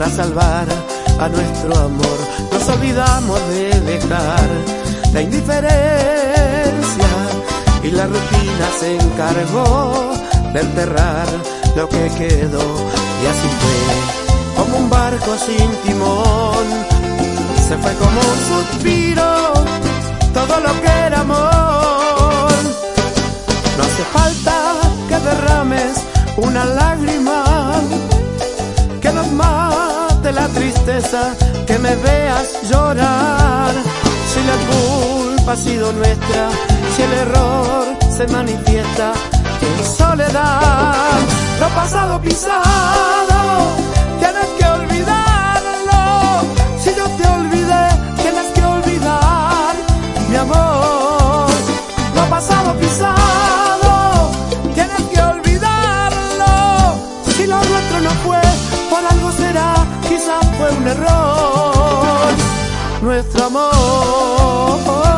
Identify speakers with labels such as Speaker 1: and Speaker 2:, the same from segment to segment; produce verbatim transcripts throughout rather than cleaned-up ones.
Speaker 1: para salvar a nuestro amor. Nos olvidamos de dejar la indiferencia y la rutina se encargó de enterrar lo que quedó. Y así fue, como un barco sin timón, se fue como un suspiro todo lo que era amor. No hace falta que derrames una lágrima, que nos mate la tristeza, que me veas llorar. Si la culpa ha sido nuestra, si el error se manifiesta en soledad, lo pasado pisado tienes que olvidarlo. Si yo te olvidé, tienes que olvidar mi amor. Lo pasado pisado tienes que olvidarlo. Si lo nuestro no fue, por algo será, quizás fue un error nuestro amor.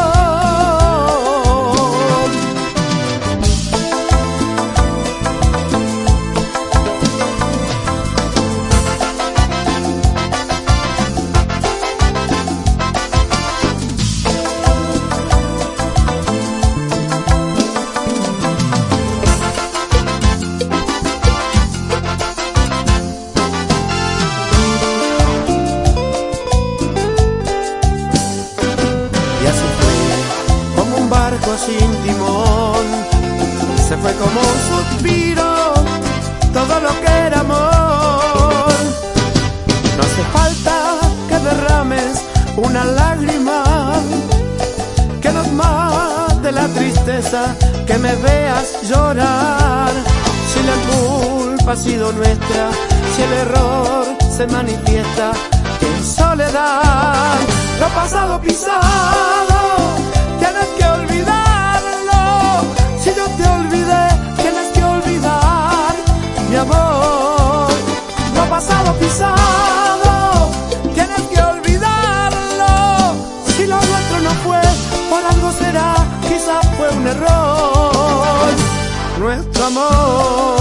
Speaker 1: Sin timón, se fue como un suspiro todo lo que era amor. No hace falta que derrames una lágrima, que nos mate la tristeza, que me veas llorar. Si la culpa ha sido nuestra, si el error se manifiesta en soledad, lo pasado pisado tienes que olvidar. Si yo te olvidé, tienes que olvidar mi amor. Lo pasado pisado, tienes que olvidarlo. Si lo nuestro no fue, por algo será, quizás fue un error nuestro amor.